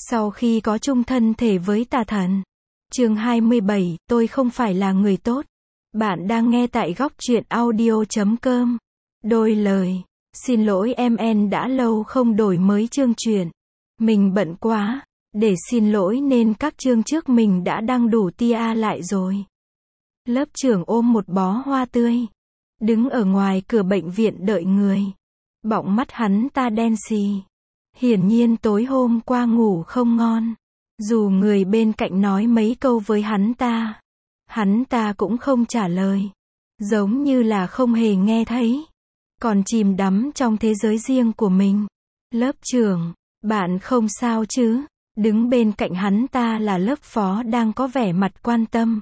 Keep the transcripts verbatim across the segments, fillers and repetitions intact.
Sau khi có chung thân thể với tà thần. Chương hai mươi bảy, tôi không phải là người tốt. Bạn đang nghe tại góc truyện audio chấm com. Đôi lời. Xin lỗi em en đã lâu không đổi mới chương truyện. Mình bận quá. Để xin lỗi nên các chương trước mình đã đăng đủ tia lại rồi. Lớp trưởng ôm một bó hoa tươi. Đứng ở ngoài cửa bệnh viện đợi người. Bọng mắt hắn ta đen xì. Hiển nhiên tối hôm qua ngủ không ngon. Dù người bên cạnh nói mấy câu với hắn ta, hắn ta cũng không trả lời. Giống như là không hề nghe thấy. Còn chìm đắm trong thế giới riêng của mình. Lớp trưởng, bạn không sao chứ? Đứng bên cạnh hắn ta là lớp phó đang có vẻ mặt quan tâm.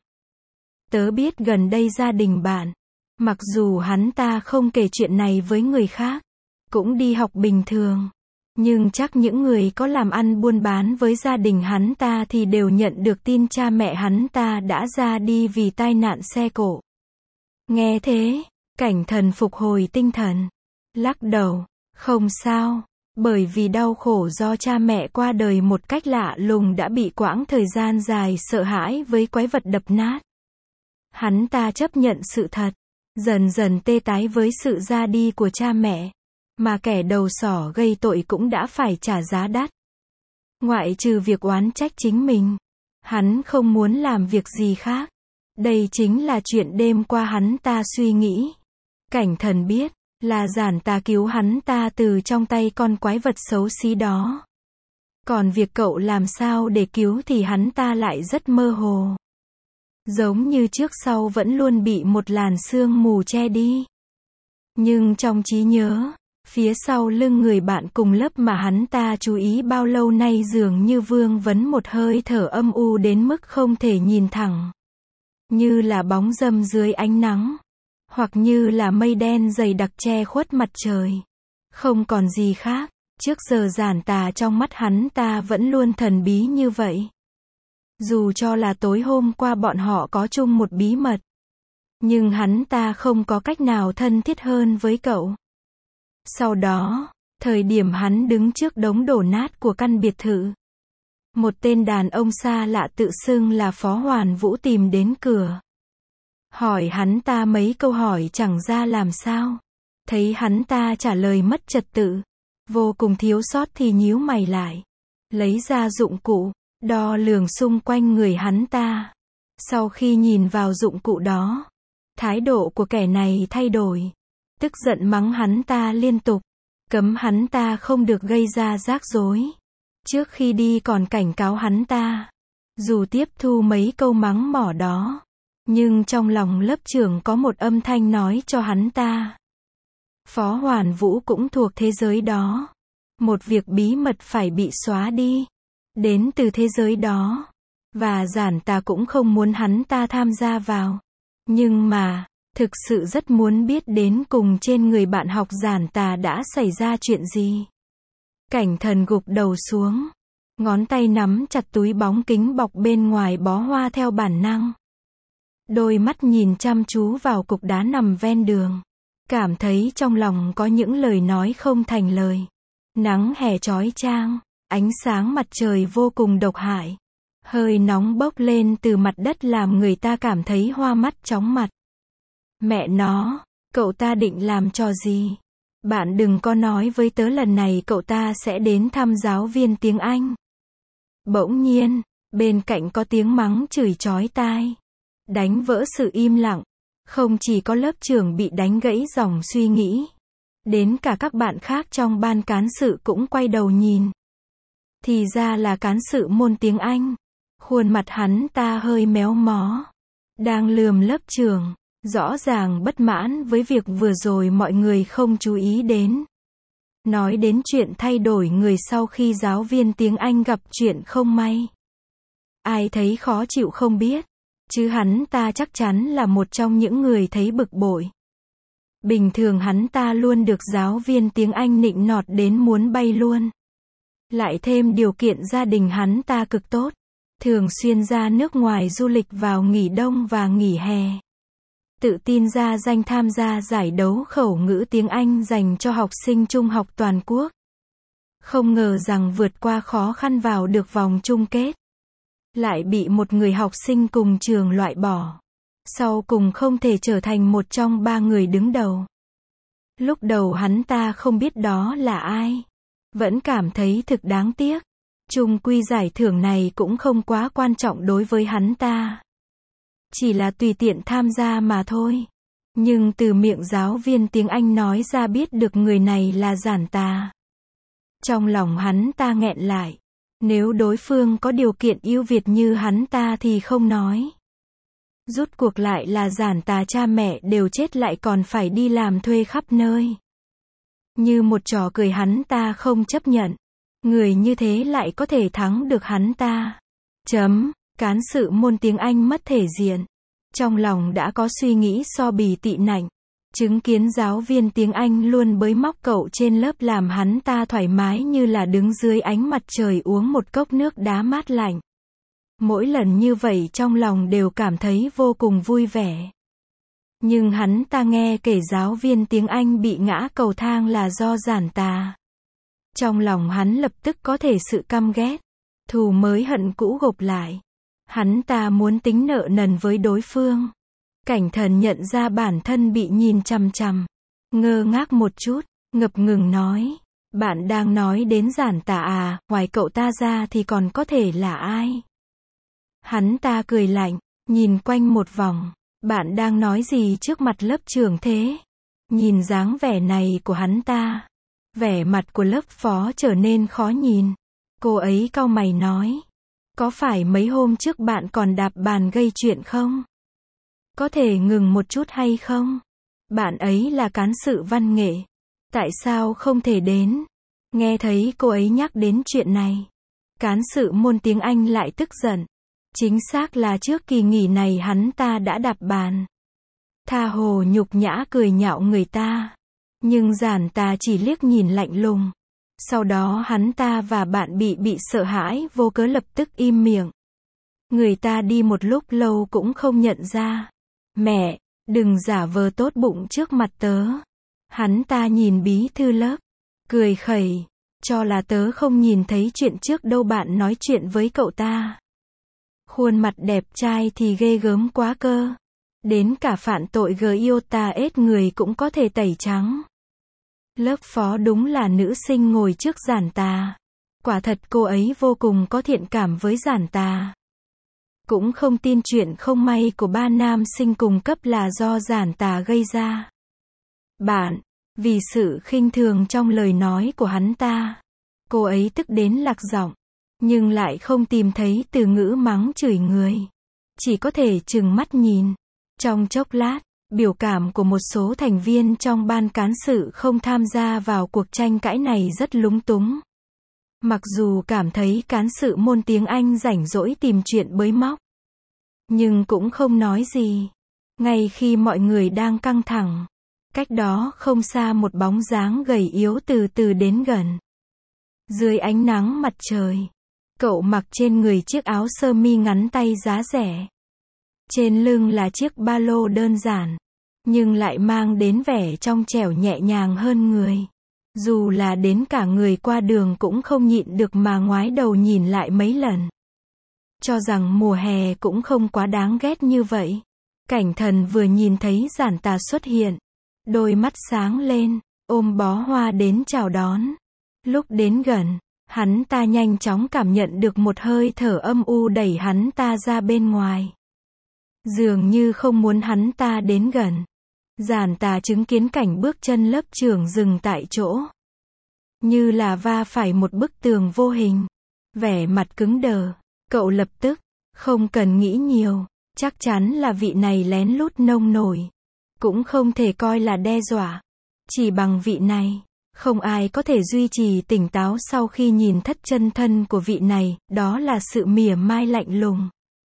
Tớ biết gần đây gia đình bạn, mặc dù hắn ta không kể chuyện này với người khác, cũng đi học bình thường. Nhưng chắc những người có làm ăn buôn bán với gia đình hắn ta thì đều nhận được tin cha mẹ hắn ta đã ra đi vì tai nạn xe cộ. Nghe thế, Cảnh Thần phục hồi tinh thần. Lắc đầu, không sao, bởi vì đau khổ do cha mẹ qua đời một cách lạ lùng đã bị quãng thời gian dài sợ hãi với quái vật đập nát. Hắn ta chấp nhận sự thật, dần dần tê tái với sự ra đi của cha mẹ. Mà kẻ đầu sỏ gây tội cũng đã phải trả giá đắt. Ngoại trừ việc oán trách chính mình, hắn không muốn làm việc gì khác. Đây chính là chuyện đêm qua hắn ta suy nghĩ. Cảnh Thần biết, là Giản Tà cứu hắn ta từ trong tay con quái vật xấu xí đó. Còn việc cậu làm sao để cứu thì hắn ta lại rất mơ hồ. Giống như trước sau vẫn luôn bị một làn sương mù che đi. Nhưng trong trí nhớ, phía sau lưng người bạn cùng lớp mà hắn ta chú ý bao lâu nay dường như vương vấn một hơi thở âm u đến mức không thể nhìn thẳng. Như là bóng râm dưới ánh nắng. Hoặc như là mây đen dày đặc che khuất mặt trời. Không còn gì khác. Trước giờ Giản Tà trong mắt hắn ta vẫn luôn thần bí như vậy. Dù cho là tối hôm qua bọn họ có chung một bí mật. Nhưng hắn ta không có cách nào thân thiết hơn với cậu. Sau đó, thời điểm hắn đứng trước đống đổ nát của căn biệt thự, một tên đàn ông xa lạ tự xưng là Phó Hoàn Vũ tìm đến cửa. Hỏi hắn ta mấy câu hỏi chẳng ra làm sao. Thấy hắn ta trả lời mất trật tự, vô cùng thiếu sót thì nhíu mày lại. Lấy ra dụng cụ, đo lường xung quanh người hắn ta. Sau khi nhìn vào dụng cụ đó, thái độ của kẻ này thay đổi. Tức giận mắng hắn ta liên tục, cấm hắn ta không được gây ra rắc rối. Trước khi đi còn cảnh cáo hắn ta, dù tiếp thu mấy câu mắng mỏ đó, nhưng trong lòng lớp trưởng có một âm thanh nói cho hắn ta. Phó Hoàn Vũ cũng thuộc thế giới đó. Một việc bí mật phải bị xóa đi, đến từ thế giới đó. Và Giản Tà cũng không muốn hắn ta tham gia vào. Nhưng mà, thực sự rất muốn biết đến cùng trên người bạn học Giản Tà đã xảy ra chuyện gì. Cảnh Thần gục đầu xuống. Ngón tay nắm chặt túi bóng kính bọc bên ngoài bó hoa theo bản năng. Đôi mắt nhìn chăm chú vào cục đá nằm ven đường. Cảm thấy trong lòng có những lời nói không thành lời. Nắng hè chói chang, ánh sáng mặt trời vô cùng độc hại. Hơi nóng bốc lên từ mặt đất làm người ta cảm thấy hoa mắt chóng mặt. Mẹ nó, cậu ta định làm trò gì? Bạn đừng có nói với tớ lần này cậu ta sẽ đến thăm giáo viên tiếng Anh. Bỗng nhiên, bên cạnh có tiếng mắng chửi chói tai. Đánh vỡ sự im lặng. Không chỉ có lớp trưởng bị đánh gãy dòng suy nghĩ. Đến cả các bạn khác trong ban cán sự cũng quay đầu nhìn. Thì ra là cán sự môn tiếng Anh. Khuôn mặt hắn ta hơi méo mó. Đang lườm lớp trưởng. Rõ ràng bất mãn với việc vừa rồi mọi người không chú ý đến. Nói đến chuyện thay đổi người sau khi giáo viên tiếng Anh gặp chuyện không may. Ai thấy khó chịu không biết. Chứ hắn ta chắc chắn là một trong những người thấy bực bội. Bình thường hắn ta luôn được giáo viên tiếng Anh nịnh nọt đến muốn bay luôn. Lại thêm điều kiện gia đình hắn ta cực tốt. Thường xuyên ra nước ngoài du lịch vào nghỉ đông và nghỉ hè. Tự tin ra danh tham gia giải đấu khẩu ngữ tiếng Anh dành cho học sinh trung học toàn quốc. Không ngờ rằng vượt qua khó khăn vào được vòng chung kết. Lại bị một người học sinh cùng trường loại bỏ. Sau cùng không thể trở thành một trong ba người đứng đầu. Lúc đầu hắn ta không biết đó là ai. Vẫn cảm thấy thực đáng tiếc. Chung quy giải thưởng này cũng không quá quan trọng đối với hắn ta. Chỉ là tùy tiện tham gia mà thôi. Nhưng từ miệng giáo viên tiếng Anh nói ra biết được người này là Giản Tà. Trong lòng hắn ta nghẹn lại. Nếu đối phương có điều kiện ưu việt như hắn ta thì không nói. Rút cuộc lại là Giản Tà cha mẹ đều chết lại còn phải đi làm thuê khắp nơi. Như một trò cười hắn ta không chấp nhận. Người như thế lại có thể thắng được hắn ta. Chấm, cán sự môn tiếng Anh mất thể diện. Trong lòng đã có suy nghĩ so bì tị nạnh. Chứng kiến giáo viên tiếng Anh luôn bới móc cậu trên lớp làm hắn ta thoải mái như là đứng dưới ánh mặt trời uống một cốc nước đá mát lạnh. Mỗi lần như vậy trong lòng đều cảm thấy vô cùng vui vẻ. Nhưng hắn ta nghe kể giáo viên tiếng Anh bị ngã cầu thang là do Giản Tà. Trong lòng hắn lập tức có thể sự căm ghét. Thù mới hận cũ gộp lại. Hắn ta muốn tính nợ nần với đối phương. Cảnh Thần nhận ra bản thân bị nhìn chằm chằm. Ngơ ngác một chút, ngập ngừng nói. Bạn đang nói đến Giản Tà à, ngoài cậu ta ra thì còn có thể là ai? Hắn ta cười lạnh, nhìn quanh một vòng. Bạn đang nói gì trước mặt lớp trưởng thế? Nhìn dáng vẻ này của hắn ta. Vẻ mặt của lớp phó trở nên khó nhìn. Cô ấy cau mày nói. Có phải mấy hôm trước bạn còn đạp bàn gây chuyện không? Có thể ngừng một chút hay không? Bạn ấy là cán sự văn nghệ. Tại sao không thể đến? Nghe thấy cô ấy nhắc đến chuyện này. Cán sự môn tiếng Anh lại tức giận. Chính xác là trước kỳ nghỉ này hắn ta đã đạp bàn. Tha hồ nhục nhã cười nhạo người ta. Nhưng Giản Tà chỉ liếc nhìn lạnh lùng. Sau đó hắn ta và bạn bị bị sợ hãi vô cớ lập tức im miệng. Người ta đi một lúc lâu cũng không nhận ra. Mẹ, đừng giả vờ tốt bụng trước mặt tớ. Hắn ta nhìn bí thư lớp. Cười khẩy. Cho là tớ không nhìn thấy chuyện trước đâu bạn nói chuyện với cậu ta. Khuôn mặt đẹp trai thì ghê gớm quá cơ. Đến cả phạm tội iota ết người cũng có thể tẩy trắng. Lớp phó đúng là nữ sinh ngồi trước Giản Tà. Quả thật cô ấy vô cùng có thiện cảm với Giản Tà. Cũng không tin chuyện không may của ba nam sinh cùng cấp là do Giản Tà gây ra. Bạn, vì sự khinh thường trong lời nói của hắn ta, cô ấy tức đến lạc giọng, nhưng lại không tìm thấy từ ngữ mắng chửi người. Chỉ có thể trừng mắt nhìn. Trong chốc lát, biểu cảm của một số thành viên trong ban cán sự không tham gia vào cuộc tranh cãi này rất lúng túng. Mặc dù cảm thấy cán sự môn tiếng Anh rảnh rỗi tìm chuyện bới móc, nhưng cũng không nói gì. Ngay khi mọi người đang căng thẳng, cách đó không xa một bóng dáng gầy yếu từ từ đến gần. Dưới ánh nắng mặt trời, cậu mặc trên người chiếc áo sơ mi ngắn tay giá rẻ. Trên lưng là chiếc ba lô đơn giản, nhưng lại mang đến vẻ trong trẻo nhẹ nhàng hơn người. Dù là đến cả người qua đường cũng không nhịn được mà ngoái đầu nhìn lại mấy lần. Cho rằng mùa hè cũng không quá đáng ghét như vậy. Cảnh Thần vừa nhìn thấy Giản Tà xuất hiện, đôi mắt sáng lên, ôm bó hoa đến chào đón. Lúc đến gần, hắn ta nhanh chóng cảm nhận được một hơi thở âm u đẩy hắn ta ra bên ngoài. Dường như không muốn hắn ta đến gần. Giản Tà chứng kiến cảnh bước chân lớp trưởng dừng tại chỗ. Như là va phải một bức tường vô hình. Vẻ mặt cứng đờ. Cậu lập tức, không cần nghĩ nhiều, chắc chắn là vị này lén lút nông nổi. Cũng không thể coi là đe dọa. Chỉ bằng vị này, không ai có thể duy trì tỉnh táo sau khi nhìn thất chân thân của vị này, đó là sự mỉa mai lạnh lùng.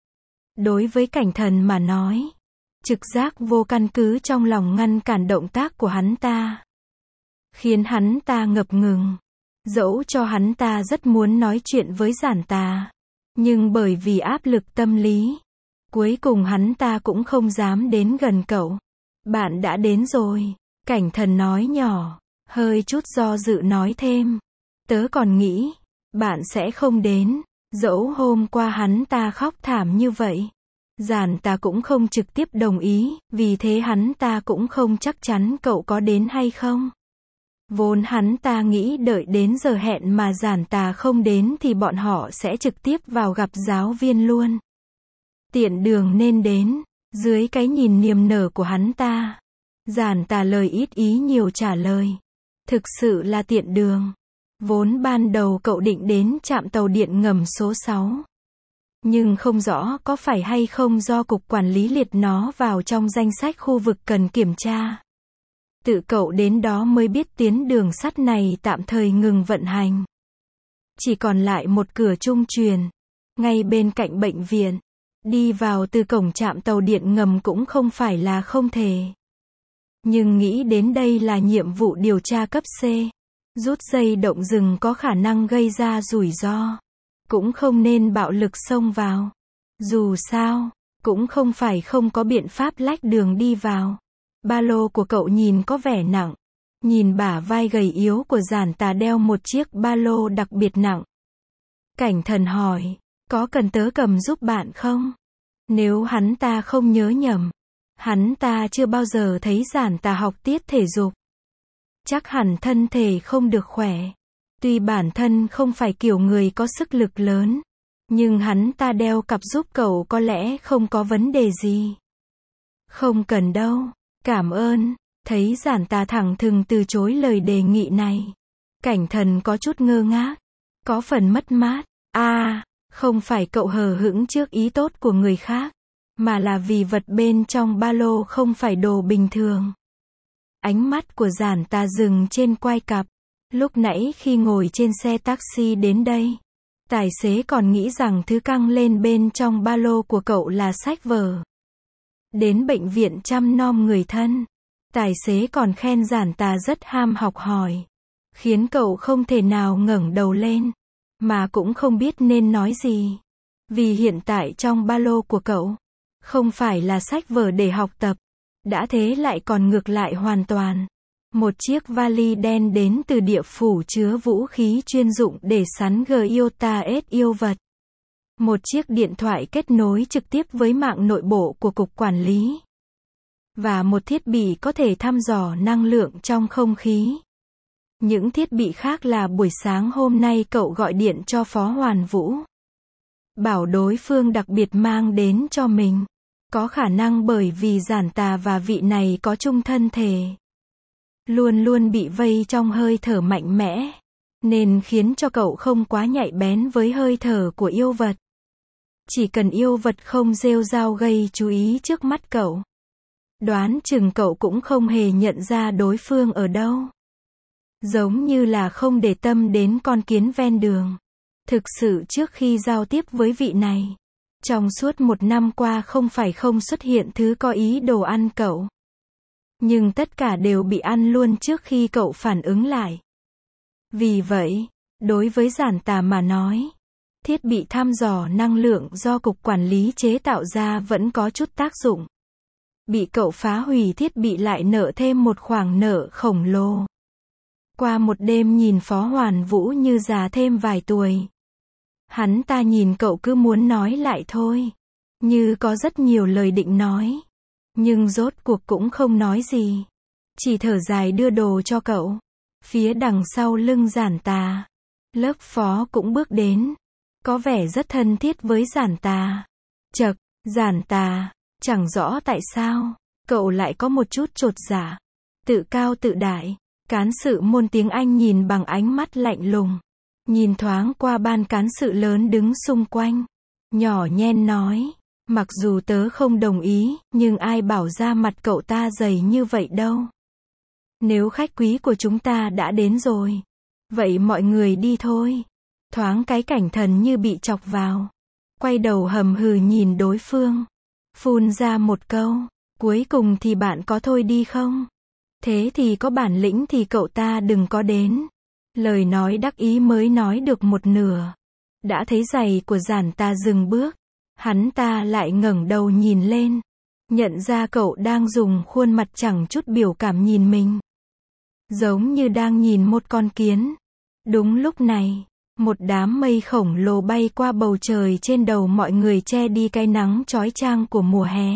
Đối với Cảnh Thần mà nói, trực giác vô căn cứ trong lòng ngăn cản động tác của hắn ta, khiến hắn ta ngập ngừng. Dẫu cho hắn ta rất muốn nói chuyện với Giản Tà, nhưng bởi vì áp lực tâm lý, cuối cùng hắn ta cũng không dám đến gần cậu. Bạn đã đến rồi, Cảnh Thần nói nhỏ, hơi chút do dự nói thêm. Tớ còn nghĩ, bạn sẽ không đến, dẫu hôm qua hắn ta khóc thảm như vậy. Giản ta cũng không trực tiếp đồng ý, vì thế hắn ta cũng không chắc chắn cậu có đến hay không. Vốn hắn ta nghĩ đợi đến giờ hẹn mà giản tà không đến thì bọn họ sẽ trực tiếp vào gặp giáo viên luôn. Tiện đường nên đến, dưới cái nhìn niềm nở của hắn ta. Giản tà lời ít ý nhiều trả lời. Thực sự là tiện đường. Vốn ban đầu cậu định đến trạm tàu điện ngầm số sáu. Nhưng không rõ có phải hay không do cục quản lý liệt nó vào trong danh sách khu vực cần kiểm tra. Tự cậu đến đó mới biết tuyến đường sắt này tạm thời ngừng vận hành. Chỉ còn lại một cửa trung truyền, ngay bên cạnh bệnh viện. Đi vào từ cổng trạm tàu điện ngầm cũng không phải là không thể. Nhưng nghĩ đến đây là nhiệm vụ điều tra cấp C. Rút dây động rừng có khả năng gây ra rủi ro. Cũng không nên bạo lực xông vào. Dù sao, cũng không phải không có biện pháp lách đường đi vào. Ba lô của cậu nhìn có vẻ nặng. Nhìn bả vai gầy yếu của giản tà đeo một chiếc ba lô đặc biệt nặng. Cảnh thần hỏi, có cần tớ cầm giúp bạn không? Nếu hắn ta không nhớ nhầm, hắn ta chưa bao giờ thấy giản tà học tiết thể dục. Chắc hẳn thân thể không được khỏe. Tuy bản thân không phải kiểu người có sức lực lớn, nhưng hắn ta đeo cặp giúp cậu có lẽ không có vấn đề gì. Không cần đâu, cảm ơn. Thấy giản tà thẳng thừng từ chối lời đề nghị này. Cảnh thần có chút ngơ ngác, có phần mất mát. À, không phải cậu hờ hững trước ý tốt của người khác, mà là vì vật bên trong ba lô không phải đồ bình thường. Ánh mắt của giản tà dừng trên quai cặp. Lúc nãy khi ngồi trên xe taxi đến đây, tài xế còn nghĩ rằng thứ căng lên bên trong ba lô của cậu là sách vở. Đến bệnh viện chăm nom người thân, tài xế còn khen giản tà rất ham học hỏi, khiến cậu không thể nào ngẩng đầu lên, mà cũng không biết nên nói gì. Vì hiện tại trong ba lô của cậu, không phải là sách vở để học tập, đã thế lại còn ngược lại hoàn toàn. Một chiếc vali đen đến từ địa phủ chứa vũ khí chuyên dụng để sắn Giota S yêu vật. Một chiếc điện thoại kết nối trực tiếp với mạng nội bộ của cục quản lý. Và một thiết bị có thể thăm dò năng lượng trong không khí. Những thiết bị khác là buổi sáng hôm nay cậu gọi điện cho Phó Hoàn Vũ. Bảo đối phương đặc biệt mang đến cho mình. Có khả năng bởi vì giản tà và vị này có chung thân thể. Luôn luôn bị vây trong hơi thở mạnh mẽ. Nên khiến cho cậu không quá nhạy bén với hơi thở của yêu vật. Chỉ cần yêu vật không rêu rao gây chú ý trước mắt cậu. Đoán chừng cậu cũng không hề nhận ra đối phương ở đâu. Giống như là không để tâm đến con kiến ven đường. Thực sự trước khi giao tiếp với vị này, trong suốt một năm qua không phải không xuất hiện thứ có ý đồ ăn cậu. Nhưng tất cả đều bị ăn luôn trước khi cậu phản ứng lại. Vì vậy, đối với giản tà mà nói, thiết bị thăm dò năng lượng do cục quản lý chế tạo ra vẫn có chút tác dụng. Bị cậu phá hủy thiết bị lại nợ thêm một khoản nợ khổng lồ. Qua một đêm nhìn Phó Hoàn Vũ như già thêm vài tuổi. Hắn ta nhìn cậu cứ muốn nói lại thôi. Như có rất nhiều lời định nói. Nhưng rốt cuộc cũng không nói gì. Chỉ thở dài đưa đồ cho cậu. Phía đằng sau lưng giản tà, lớp phó cũng bước đến. Có vẻ rất thân thiết với giản tà. Chậc, giản tà, chẳng rõ tại sao, cậu lại có một chút chột dạ. Tự cao tự đại. Cán sự môn tiếng Anh nhìn bằng ánh mắt lạnh lùng. Nhìn thoáng qua ban cán sự lớn đứng xung quanh. Nhỏ nhen nói, mặc dù tớ không đồng ý, nhưng ai bảo da mặt cậu ta dày như vậy đâu. Nếu khách quý của chúng ta đã đến rồi, vậy mọi người đi thôi. Thoáng cái cảnh thần như bị chọc vào. Quay đầu hầm hừ nhìn đối phương. Phun ra một câu, cuối cùng thì bạn có thôi đi không? Thế thì có bản lĩnh thì cậu ta đừng có đến. Lời nói đắc ý mới nói được một nửa. Đã thấy giày của giản tà dừng bước. Hắn ta lại ngẩng đầu nhìn lên. Nhận ra cậu đang dùng khuôn mặt chẳng chút biểu cảm nhìn mình. Giống như đang nhìn một con kiến. Đúng lúc này, một đám mây khổng lồ bay qua bầu trời trên đầu mọi người che đi cái nắng chói chang của mùa hè.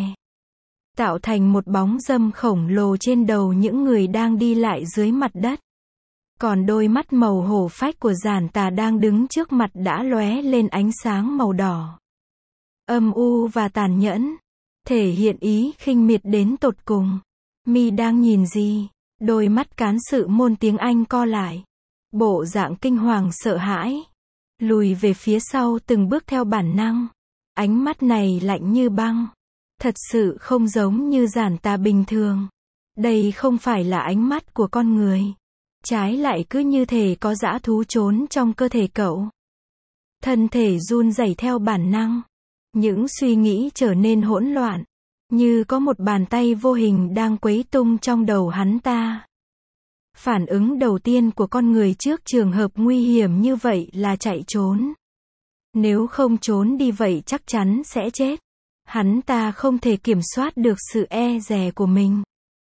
Tạo thành một bóng râm khổng lồ trên đầu những người đang đi lại dưới mặt đất. Còn đôi mắt màu hổ phách của Giản Tà đang đứng trước mặt đã lóe lên ánh sáng màu đỏ. Âm u và tàn nhẫn. Thể hiện ý khinh miệt đến tột cùng. Mi đang nhìn gì? Đôi mắt cán sự môn tiếng Anh co lại. Bộ dạng kinh hoàng sợ hãi. Lùi về phía sau từng bước theo bản năng. Ánh mắt này lạnh như băng. Thật sự không giống như Giản Tà bình thường. Đây không phải là ánh mắt của con người. Trái lại cứ như thể có dã thú trốn trong cơ thể cậu. Thân thể run rẩy theo bản năng. Những suy nghĩ trở nên hỗn loạn. Như có một bàn tay vô hình đang quấy tung trong đầu hắn ta. Phản ứng đầu tiên của con người trước trường hợp nguy hiểm như vậy là chạy trốn. Nếu không trốn đi vậy chắc chắn sẽ chết. Hắn ta không thể kiểm soát được sự e dè của mình.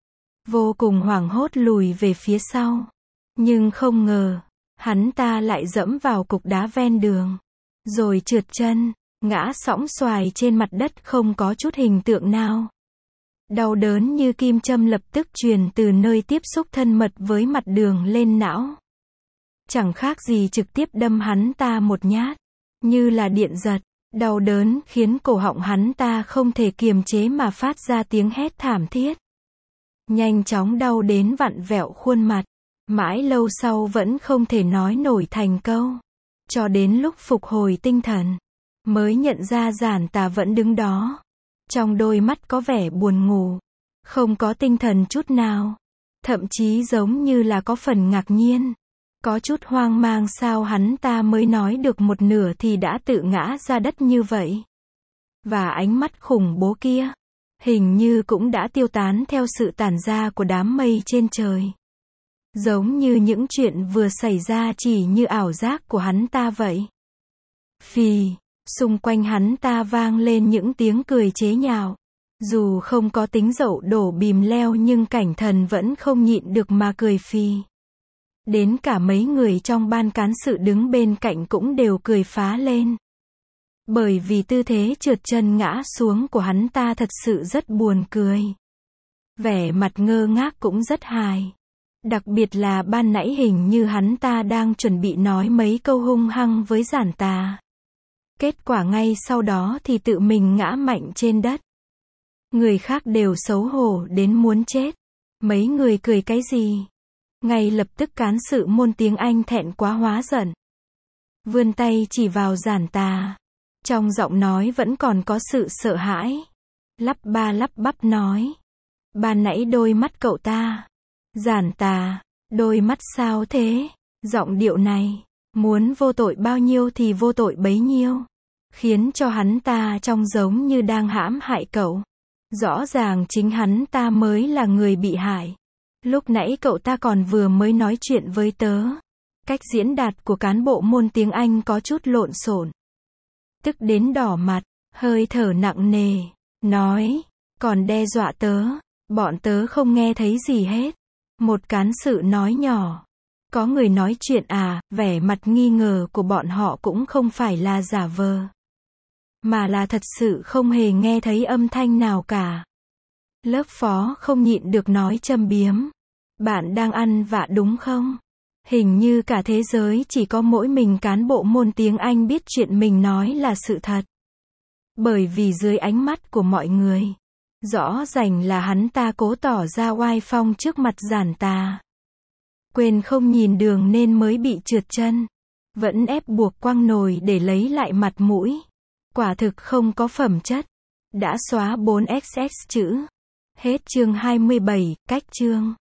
Vô cùng hoảng hốt lùi về phía sau. Nhưng không ngờ, hắn ta lại dẫm vào cục đá ven đường. Rồi trượt chân, ngã sõng xoài trên mặt đất không có chút hình tượng nào. Đau đớn như kim châm lập tức truyền từ nơi tiếp xúc thân mật với mặt đường lên não. Chẳng khác gì trực tiếp đâm hắn ta một nhát. Như là điện giật. Đau đớn khiến cổ họng hắn ta không thể kiềm chế mà phát ra tiếng hét thảm thiết. Nhanh chóng đau đến vặn vẹo khuôn mặt. Mãi lâu sau vẫn không thể nói nổi thành câu. Cho đến lúc phục hồi tinh thần, mới nhận ra Giản Tà vẫn đứng đó. Trong đôi mắt có vẻ buồn ngủ. Không có tinh thần chút nào. Thậm chí giống như là có phần ngạc nhiên. Có chút hoang mang sao hắn ta mới nói được một nửa thì đã tự ngã ra đất như vậy. Và ánh mắt khủng bố kia, hình như cũng đã tiêu tán theo sự tản ra của đám mây trên trời. Giống như những chuyện vừa xảy ra chỉ như ảo giác của hắn ta vậy. Phì, xung quanh hắn ta vang lên những tiếng cười chế nhạo. Dù không có tính dậu đổ bìm leo nhưng cảnh thần vẫn không nhịn được mà cười phì. Đến cả mấy người trong ban cán sự đứng bên cạnh cũng đều cười phá lên. Bởi vì tư thế trượt chân ngã xuống của hắn ta thật sự rất buồn cười. Vẻ mặt ngơ ngác cũng rất hài. Đặc biệt là ban nãy hình như hắn ta đang chuẩn bị nói mấy câu hung hăng với Giản Tà. Kết quả ngay sau đó thì tự mình ngã mạnh trên đất. Người khác đều xấu hổ đến muốn chết. Mấy người cười cái gì? Ngay lập tức cán sự môn tiếng Anh thẹn quá hóa giận. Vươn tay chỉ vào Giản Tà. Trong giọng nói vẫn còn có sự sợ hãi. Lắp ba lắp bắp nói. Ban nãy đôi mắt cậu ta. Giản Tà, đôi mắt sao thế? Giọng điệu này, muốn vô tội bao nhiêu thì vô tội bấy nhiêu. Khiến cho hắn ta trông giống như đang hãm hại cậu. Rõ ràng chính hắn ta mới là người bị hại. Lúc nãy cậu ta còn vừa mới nói chuyện với tớ. Cách diễn đạt của cán bộ môn tiếng Anh có chút lộn xộn. Tức đến đỏ mặt, hơi thở nặng nề, nói, còn đe dọa tớ, bọn tớ không nghe thấy gì hết. Một cán sự nói nhỏ, có người nói chuyện à, vẻ mặt nghi ngờ của bọn họ cũng không phải là giả vờ. Mà là thật sự không hề nghe thấy âm thanh nào cả. Lớp phó không nhịn được nói châm biếm. Bạn đang ăn vạ đúng không? Hình như cả thế giới chỉ có mỗi mình cán bộ môn tiếng Anh biết chuyện mình nói là sự thật. Bởi vì dưới ánh mắt của mọi người, rõ ràng là hắn ta cố tỏ ra oai phong trước mặt Giản Tà. Quên không nhìn đường nên mới bị trượt chân. Vẫn ép buộc quăng nồi để lấy lại mặt mũi. Quả thực không có phẩm chất. Đã xóa bốn xx chữ. Hết chương hai mươi bảy, cách chương.